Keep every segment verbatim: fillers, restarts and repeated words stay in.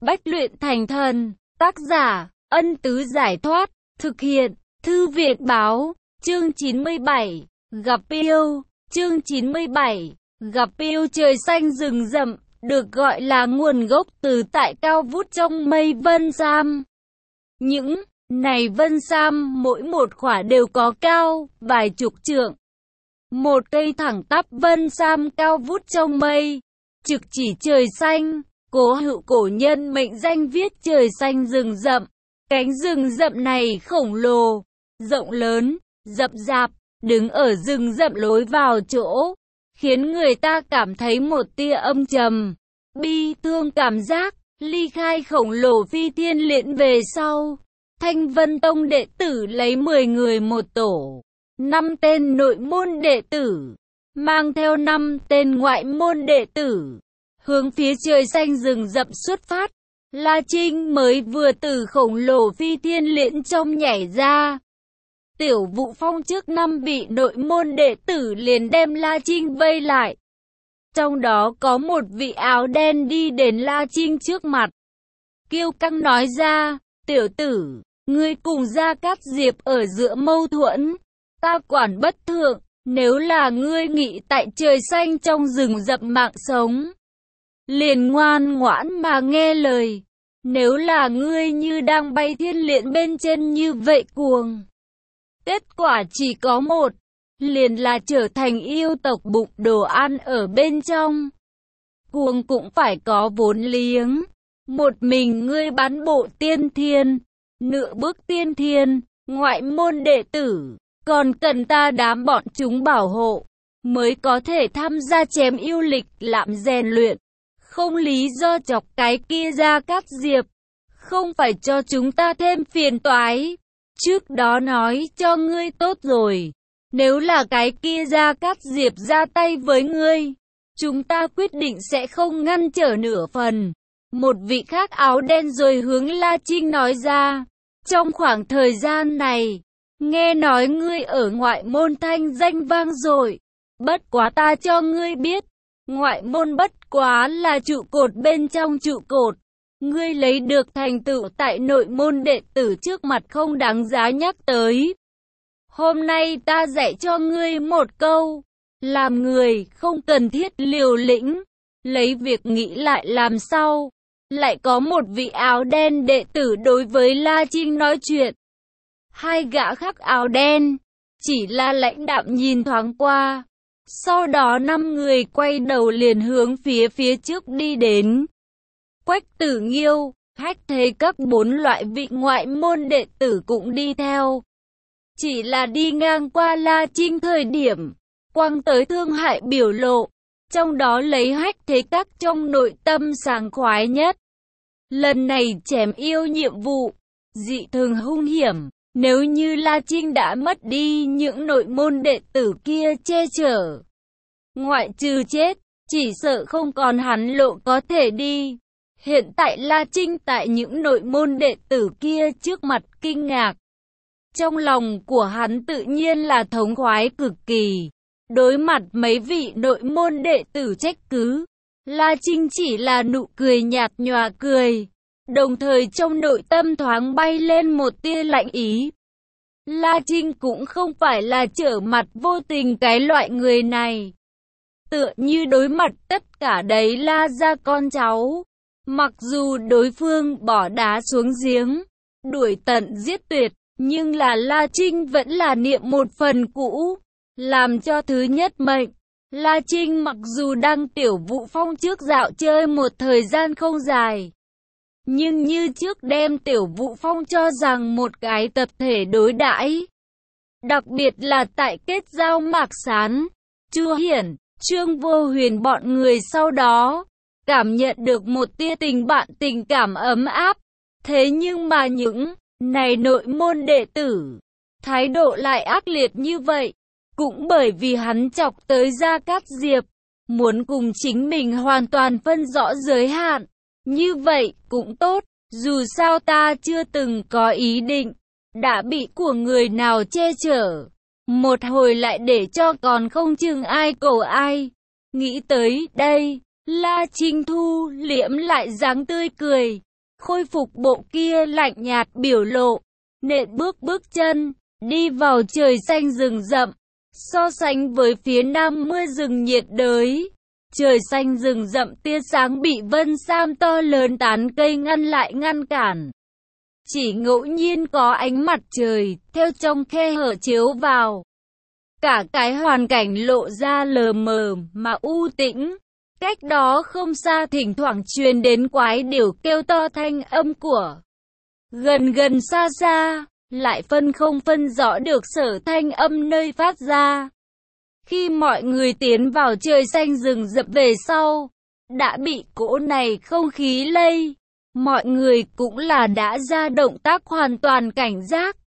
Bách luyện thành thần. Tác giả, Ân Tứ Giải Thoát. Thực hiện, Thư Viện Báo. Chương chín mươi bảy. Gặp yêu. Chương chín mươi bảy. Gặp yêu. Trời xanh rừng rậm, được gọi là nguồn gốc từ tại cao vút trong mây vân sam. Những này vân sam mỗi một khỏa đều có cao vài chục trượng. Một cây thẳng tắp vân sam cao vút trong mây, trực chỉ trời xanh. Cố Hữu cổ nhân mệnh danh viết trời xanh rừng rậm. Cánh rừng rậm này khổng lồ, rộng lớn, rậm rạp, đứng ở rừng rậm lối vào chỗ, khiến người ta cảm thấy một tia âm trầm, bi thương cảm giác. Ly khai khổng lồ phi thiên liễn về sau, Thanh Vân Tông đệ tử lấy mười người một tổ, năm tên nội môn đệ tử, mang theo năm tên ngoại môn đệ tử, hướng phía trời xanh rừng rậm xuất phát. La Trinh mới vừa từ khổng lồ phi thiên liễn trong nhảy ra. Tiểu Vũ Phong trước năm bị nội môn đệ tử liền đem La Trinh vây lại. Trong đó có một vị áo đen đi đến La Trinh trước mặt, kiêu căng nói ra: "Tiểu tử, ngươi cùng Gia Cát Diệp ở giữa mâu thuẫn, ta quản bất thượng. Nếu là ngươi nghị tại trời xanh trong rừng rậm mạng sống, liền ngoan ngoãn mà nghe lời. Nếu là ngươi như đang bay thiên liễn bên trên như vậy cuồng, kết quả chỉ có một, liền là trở thành yêu tộc bụng đồ ăn ở bên trong. Cuồng cũng phải có vốn liếng. Một mình ngươi bắn bộ tiên thiên, nửa bước tiên thiên, ngoại môn đệ tử, còn cần ta đám bọn chúng bảo hộ, mới có thể tham gia chém yêu lịch lạm rèn luyện. Không lý do chọc cái kia Gia Cát Diệp, không phải cho chúng ta thêm phiền toái. Trước đó nói cho ngươi tốt rồi, nếu là cái kia Gia Cát Diệp ra tay với ngươi, chúng ta quyết định sẽ không ngăn trở nửa phần." Một vị khác áo đen rồi hướng La Trinh nói ra: "Trong khoảng thời gian này, nghe nói ngươi ở ngoại môn thanh danh vang dội, bất quá ta cho ngươi biết, ngoại môn bất quá là trụ cột bên trong trụ cột. Ngươi lấy được thành tựu tại nội môn đệ tử trước mặt không đáng giá nhắc tới. Hôm nay ta dạy cho ngươi một câu, làm người không cần thiết liều lĩnh, lấy việc nghĩ lại làm sau." Lại có một vị áo đen đệ tử đối với La Trinh nói chuyện. Hai gã khác áo đen chỉ là lãnh đạm nhìn thoáng qua, sau đó năm người quay đầu liền hướng phía phía trước đi đến. Quách Tử Nghiêu, Hách Thế các bốn loại vị ngoại môn đệ tử cũng đi theo. Chỉ là đi ngang qua La Trinh thời điểm, quăng tới thương hại biểu lộ, trong đó lấy Hách Thế các trong nội tâm sảng khoái nhất. Lần này chém yêu nhiệm vụ, dị thường hung hiểm, nếu như La Trinh đã mất đi những nội môn đệ tử kia che chở, ngoại trừ chết, chỉ sợ không còn hắn lộ có thể đi. Hiện tại La Trinh tại những nội môn đệ tử kia trước mặt kinh ngạc. Trong lòng của hắn tự nhiên là thống khoái cực kỳ. Đối mặt mấy vị nội môn đệ tử trách cứ, La Trinh chỉ là nụ cười nhạt nhòa cười, đồng thời trong nội tâm thoáng bay lên một tia lạnh ý. La Trinh cũng không phải là trở mặt vô tình cái loại người này. Tựa như đối mặt tất cả đấy La gia con cháu, mặc dù đối phương bỏ đá xuống giếng, đuổi tận giết tuyệt, nhưng là La Trinh vẫn là niệm một phần cũ, làm cho thứ nhất mệnh. La Trinh mặc dù đang Tiểu Vũ Phong trước dạo chơi một thời gian không dài, nhưng như trước đem Tiểu Vũ Phong cho rằng một cái tập thể đối đãi. Đặc biệt là tại kết giao Mạc Sán, Chu Hiển, Trương Vô Huyền bọn người sau đó, cảm nhận được một tia tình bạn tình cảm ấm áp. Thế nhưng mà những này nội môn đệ tử, thái độ lại ác liệt như vậy, cũng bởi vì hắn chọc tới Gia Cát Diệp, muốn cùng chính mình hoàn toàn phân rõ giới hạn. Như vậy cũng tốt, dù sao ta chưa từng có ý định, đã bị của người nào che chở, một hồi lại để cho còn không chừng ai cầu ai. Nghĩ tới đây, La Trinh thu liễm lại dáng tươi cười, khôi phục bộ kia lạnh nhạt biểu lộ, nện bước bước chân, đi vào trời xanh rừng rậm. So sánh với phía nam mưa rừng nhiệt đới, trời xanh rừng rậm tia sáng bị vân sam to lớn tán cây ngăn lại ngăn cản. Chỉ ngẫu nhiên có ánh mặt trời, theo trong khe hở chiếu vào. Cả cái hoàn cảnh lộ ra lờ mờ mà u tĩnh. Cách đó không xa thỉnh thoảng truyền đến quái điểu kêu to thanh âm của gần gần xa xa, lại phân không phân rõ được sở thanh âm nơi phát ra. Khi mọi người tiến vào trời xanh rừng rậm về sau, đã bị cỗ này không khí lây, mọi người cũng là đã ra động tác hoàn toàn cảnh giác.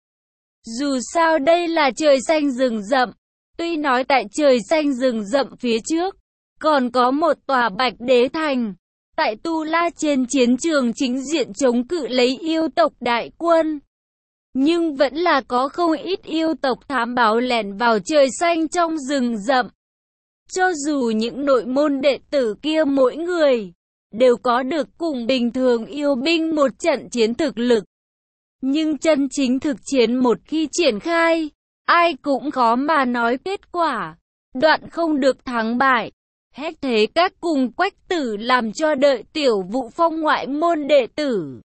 Dù sao đây là trời xanh rừng rậm, tuy nói tại trời xanh rừng rậm phía trước, còn có một tòa Bạch Đế Thành, tại Tu La trên chiến trường chính diện chống cự lấy yêu tộc đại quân. Nhưng vẫn là có không ít yêu tộc thám báo lẻn vào trời xanh trong rừng rậm. Cho dù những nội môn đệ tử kia mỗi người đều có được cùng bình thường yêu binh một trận chiến thực lực, nhưng chân chính thực chiến một khi triển khai, ai cũng khó mà nói kết quả, đoạn không được thắng bại. Hết thế các cùng Quách Tử làm cho đợi Tiểu Vũ Phong ngoại môn đệ tử.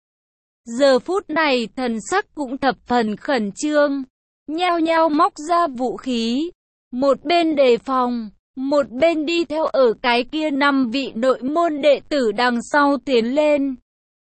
Giờ phút này thần sắc cũng thập phần khẩn trương, nhao nhao móc ra vũ khí, một bên đề phòng, một bên đi theo ở cái kia năm vị nội môn đệ tử đằng sau tiến lên.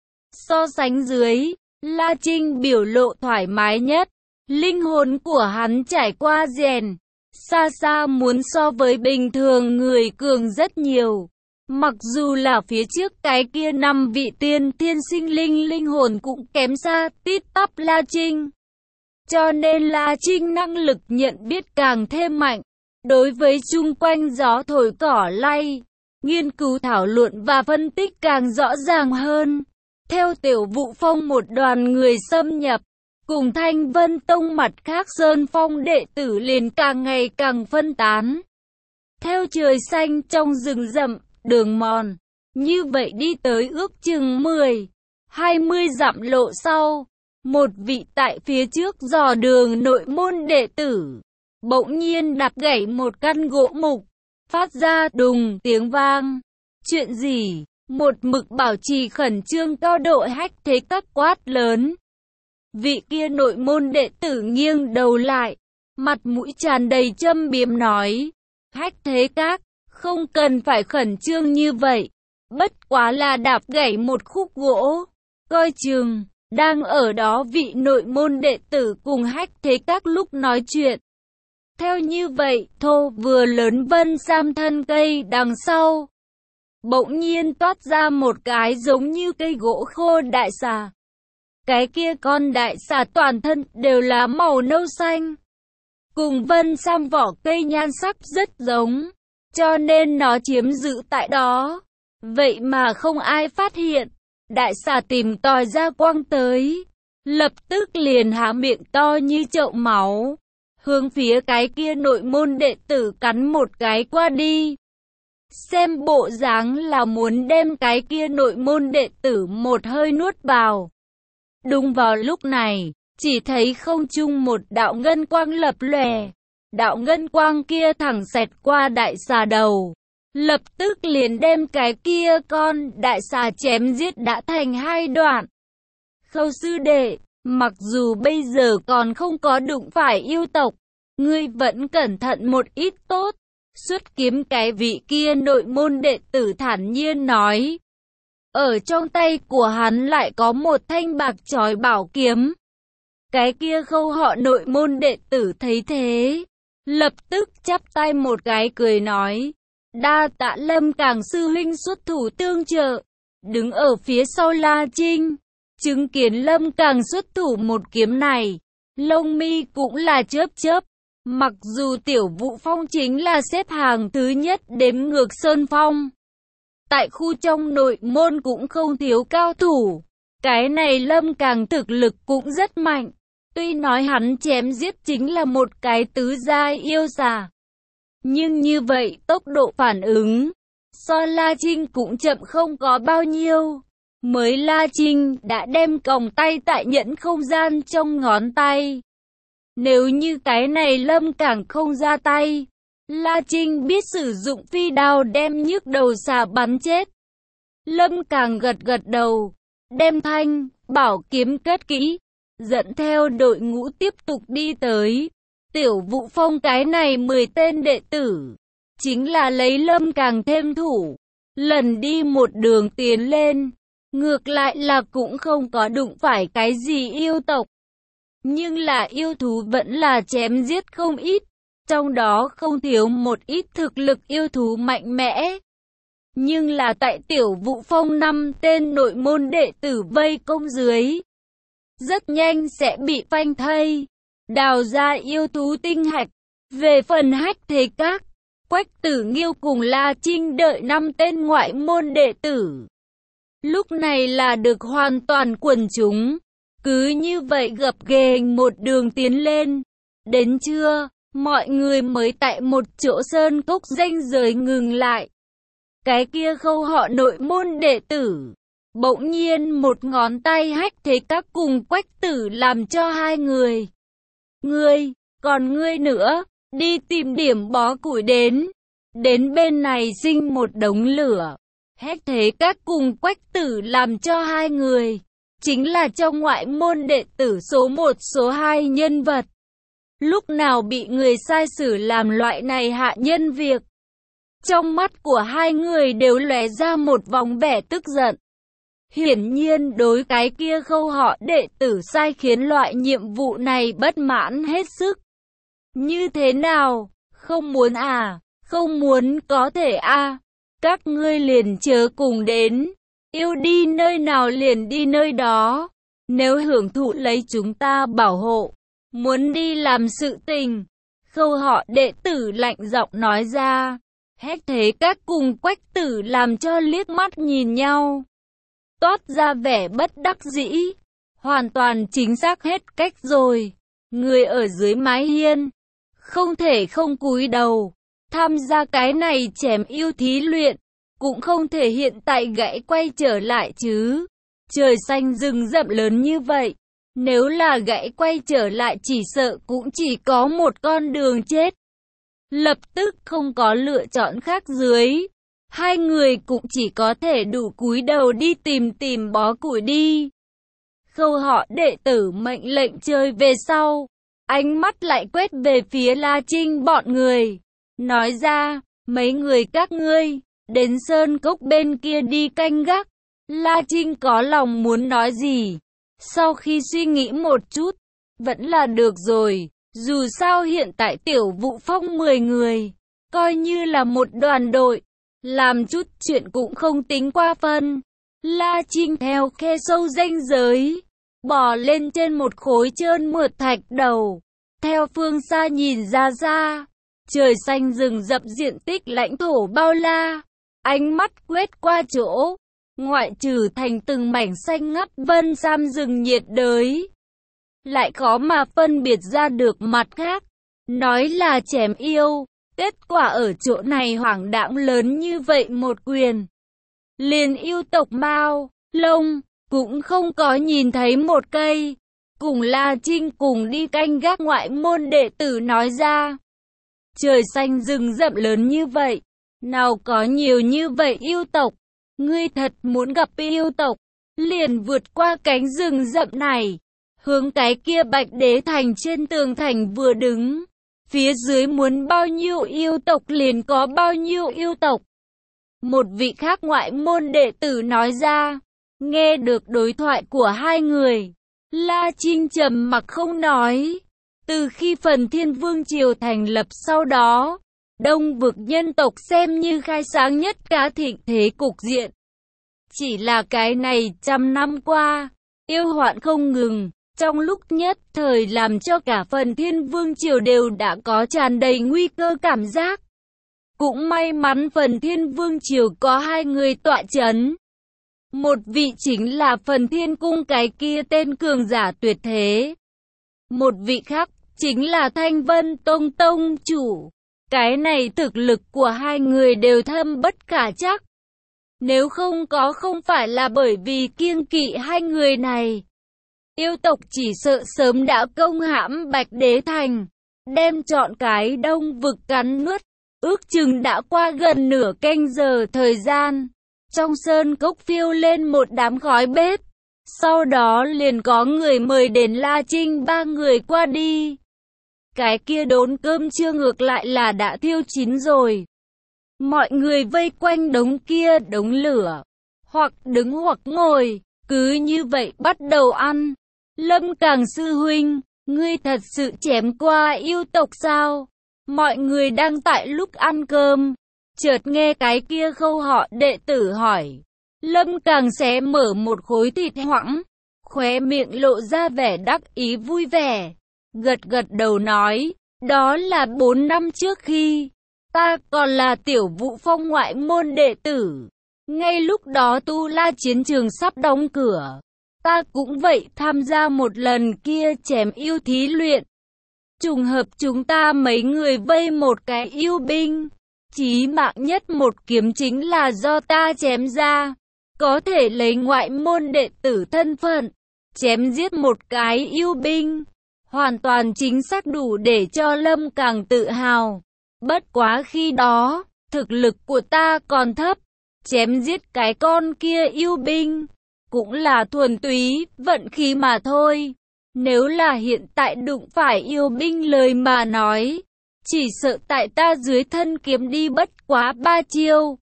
So sánh dưới, La Trinh biểu lộ thoải mái nhất, linh hồn của hắn trải qua rèn, xa xa muốn so với bình thường người cường rất nhiều. Mặc dù là phía trước cái kia năm vị tiên thiên sinh linh linh hồn cũng kém xa tít tắp La Trinh. Cho nên La Trinh năng lực nhận biết càng thêm mạnh. Đối với chung quanh gió thổi cỏ lay, nghiên cứu thảo luận và phân tích càng rõ ràng hơn. Theo Tiểu Vũ Phong một đoàn người xâm nhập, cùng Thanh Vân Tông mặt khác Sơn Phong đệ tử liền càng ngày càng phân tán. Theo trời xanh trong rừng rậm, đường mòn, như vậy đi tới ước chừng mười, hai mươi dặm lộ sau, một vị tại phía trước dò đường nội môn đệ tử, bỗng nhiên đạp gãy một căn gỗ mục, phát ra đùng tiếng vang. Chuyện gì? Một mực bảo trì khẩn trương cao độ Hách Thế Các quát lớn. Vị kia nội môn đệ tử nghiêng đầu lại, mặt mũi tràn đầy châm biếm nói, Hách Thế Các, không cần phải khẩn trương như vậy, bất quá là đạp gãy một khúc gỗ, coi chừng, đang ở đó vị nội môn đệ tử cùng Hách Thế Các lúc nói chuyện. Theo như vậy, thô vừa lớn vân sam thân cây đằng sau, bỗng nhiên toát ra một cái giống như cây gỗ khô đại xà. Cái kia con đại xà toàn thân đều là màu nâu xanh, cùng vân sam vỏ cây nhan sắc rất giống, cho nên nó chiếm giữ tại đó. Vậy mà không ai phát hiện, đại xà tìm tòi ra quang tới, lập tức liền há miệng to như chậu máu, hướng phía cái kia nội môn đệ tử cắn một cái qua đi. Xem bộ dáng là muốn đem cái kia nội môn đệ tử một hơi nuốt vào. Đúng vào lúc này, chỉ thấy không trung một đạo ngân quang lập lòe. Đạo ngân quang kia thẳng xẹt qua đại xà đầu, lập tức liền đem cái kia con đại xà chém giết đã thành hai đoạn. Khâu sư đệ, mặc dù bây giờ còn không có đụng phải yêu tộc, ngươi vẫn cẩn thận một ít tốt. Xuất kiếm cái vị kia nội môn đệ tử thản nhiên nói. Ở trong tay của hắn lại có một thanh bạc chói bảo kiếm. Cái kia Khâu họ nội môn đệ tử thấy thế, lập tức chắp tay một cái cười nói. Đa tạ Lâm Càng sư huynh xuất thủ tương trợ. Đứng ở phía sau La Trinh, chứng kiến Lâm Càng xuất thủ một kiếm này, lông mi cũng là chớp chớp. Mặc dù Tiểu Vũ Phong chính là xếp hàng thứ nhất đếm ngược Sơn Phong, tại khu trong nội môn cũng không thiếu cao thủ. Cái này Lâm Càng thực lực cũng rất mạnh. Tuy nói hắn chém giết chính là một cái tứ giai yêu xà, nhưng như vậy tốc độ phản ứng so La Trinh cũng chậm không có bao nhiêu. mới La Trinh đã đem còng tay tại nhẫn không gian trong ngón tay. Nếu như cái này Lâm Càng không ra tay, La Trinh biết sử dụng phi đao đem nhức đầu xà bắn chết. Lâm Càng gật gật đầu, đem thanh, bảo kiếm cất kỹ, dẫn theo đội ngũ tiếp tục đi tới. Tiểu Vũ Phong cái này mười tên đệ tử, chính là lấy Lâm Càng thêm thủ. Lần đi một đường tiến lên, ngược lại là cũng không có đụng phải cái gì yêu tộc. Nhưng là yêu thú vẫn là chém giết không ít, trong đó không thiếu một ít thực lực yêu thú mạnh mẽ. Nhưng là tại Tiểu Vũ Phong năm tên nội môn đệ tử vây công dưới, rất nhanh sẽ bị phanh thây, đào ra yêu thú tinh hạch. Về phần Hách Thế Các, Quách Tử Nghiêu cùng La Trinh đợi năm tên ngoại môn đệ tử, lúc này là được hoàn toàn quần chúng. Cứ như vậy gập ghềnh một đường tiến lên. Đến trưa, mọi người mới tại một chỗ sơn cốc ranh giới ngừng lại. Cái kia Khâu họ nội môn đệ tử, bỗng nhiên một ngón tay Hách Thế Các cùng Quách Tử làm cho hai người. Ngươi, còn ngươi nữa, đi tìm điểm bó củi đến. Đến bên này sinh một đống lửa. Hách Thế Các cùng Quách Tử làm cho hai người, chính là trong ngoại môn đệ tử số một số hai nhân vật. Lúc nào bị người sai sử làm loại này hạ nhân việc, trong mắt của hai người đều lóe ra một vòng vẻ tức giận. Hiển nhiên đối cái kia Khâu họ đệ tử sai khiến loại nhiệm vụ này bất mãn hết sức. Như thế nào? Không muốn à? Không muốn có thể à? Các ngươi liền chớ cùng đến. Yêu đi nơi nào liền đi nơi đó. Nếu hưởng thụ lấy chúng ta bảo hộ, muốn đi làm sự tình. Khâu họ đệ tử lạnh giọng nói ra. Hách Thế Các cùng Quách Tử làm cho liếc mắt nhìn nhau, toát ra vẻ bất đắc dĩ. Hoàn toàn chính xác hết cách rồi. Người ở dưới mái hiên, không thể không cúi đầu. Tham gia cái này chém yêu thí luyện, cũng không thể hiện tại gãy quay trở lại chứ. Trời xanh rừng rậm lớn như vậy, nếu là gãy quay trở lại chỉ sợ cũng chỉ có một con đường chết. Lập tức không có lựa chọn khác dưới, hai người cũng chỉ có thể đủ cúi đầu đi tìm tìm bó củi đi. Khâu họ đệ tử mệnh lệnh chơi về sau, ánh mắt lại quét về phía La Trinh bọn người, nói ra, mấy người các ngươi, đến sơn cốc bên kia đi canh gác. La Trinh có lòng muốn nói gì, sau khi suy nghĩ một chút, vẫn là được rồi. Dù sao hiện tại Tiểu Vũ Phong mười người, coi như là một đoàn đội, làm chút chuyện cũng không tính qua phân. La Trinh theo khe sâu ranh giới, bò lên trên một khối trơn mượt thạch đầu, theo phương xa nhìn ra ra, trời xanh rừng rậm diện tích lãnh thổ bao la, ánh mắt quét qua chỗ, ngoại trừ thành từng mảnh xanh ngắt vân sam rừng nhiệt đới, lại khó mà phân biệt ra được mặt khác. Nói là chém yêu, kết quả ở chỗ này hoảng đãng lớn như vậy một quyền, liền yêu tộc Mao, Lông, cũng không có nhìn thấy một cây. Cùng La Trinh cùng đi canh gác ngoại môn đệ tử nói ra. Trời xanh rừng rậm lớn như vậy, nào có nhiều như vậy yêu tộc. Ngươi thật muốn gặp yêu tộc, liền vượt qua cánh rừng rậm này, hướng cái kia Bạch Đế Thành trên tường thành vừa đứng. Phía dưới muốn bao nhiêu yêu tộc liền có bao nhiêu yêu tộc. Một vị khác ngoại môn đệ tử nói ra. Nghe được đối thoại của hai người, La Trinh trầm mặc không nói. Từ khi Phần Thiên Vương Triều thành lập sau đó, Đông vực nhân tộc xem như khai sáng nhất cá thịnh thế cục diện. Chỉ là cái này trăm năm qua, yêu hoạn không ngừng, trong lúc nhất thời làm cho cả Phần Thiên Vương Triều đều đã có tràn đầy nguy cơ cảm giác. Cũng may mắn Phần Thiên Vương Triều có hai người tọa chấn. Một vị chính là Phần Thiên Cung cái kia tên cường giả tuyệt thế. Một vị khác chính là Thanh Vân Tông Tông chủ. Cái này thực lực của hai người đều thâm bất khả chắc. Nếu không có không phải là bởi vì kiêng kỵ hai người này, yêu tộc chỉ sợ sớm đã công hãm Bạch Đế Thành, đem trọn cái Đông vực cắn nuốt. Ước chừng đã qua gần nửa canh giờ thời gian, trong sơn cốc phiêu lên một đám khói bếp. Sau đó liền có người mời đến La Trinh ba người qua đi. Cái kia đốn cơm trưa ngược lại là đã thiêu chín rồi. Mọi người vây quanh đống kia đống lửa, hoặc đứng hoặc ngồi, cứ như vậy bắt đầu ăn. Lâm Càng sư huynh, ngươi thật sự chém qua yêu tộc sao? Mọi người đang tại lúc ăn cơm, chợt nghe cái kia Khâu họ đệ tử hỏi. Lâm Càng xé mở một khối thịt hoãng, khóe miệng lộ ra vẻ đắc ý vui vẻ, gật gật đầu nói, đó là bốn năm trước khi ta còn là tiểu Vũ Phong ngoại môn đệ tử. Ngay lúc đó Tu La chiến trường sắp đóng cửa, ta cũng vậy tham gia một lần kia chém yêu thí luyện. Trùng hợp chúng ta mấy người vây một cái yêu binh, chí mạng nhất một kiếm chính là do ta chém ra. Có thể lấy ngoại môn đệ tử thân phận, chém giết một cái yêu binh, hoàn toàn chính xác đủ để cho Lâm Càng tự hào. Bất quá khi đó, thực lực của ta còn thấp, chém giết cái con kia yêu binh, cũng là thuần túy, vận khí mà thôi. Nếu là hiện tại đụng phải yêu binh lời mà nói, chỉ sợ tại ta dưới thân kiếm đi bất quá ba chiêu.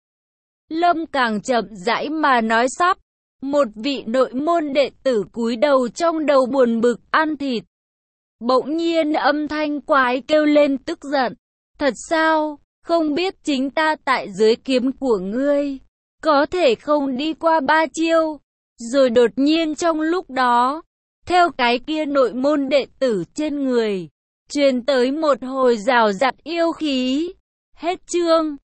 Lâm Càng chậm rãi mà nói sắp, một vị nội môn đệ tử cúi đầu trong đầu buồn bực ăn thịt. Bỗng nhiên âm thanh quái kêu lên tức giận, thật sao, không biết chính ta tại dưới kiếm của ngươi, có thể không đi qua ba chiêu. Rồi đột nhiên trong lúc đó, theo cái kia nội môn đệ tử trên người, truyền tới một hồi rào rạt yêu khí. Hết chương.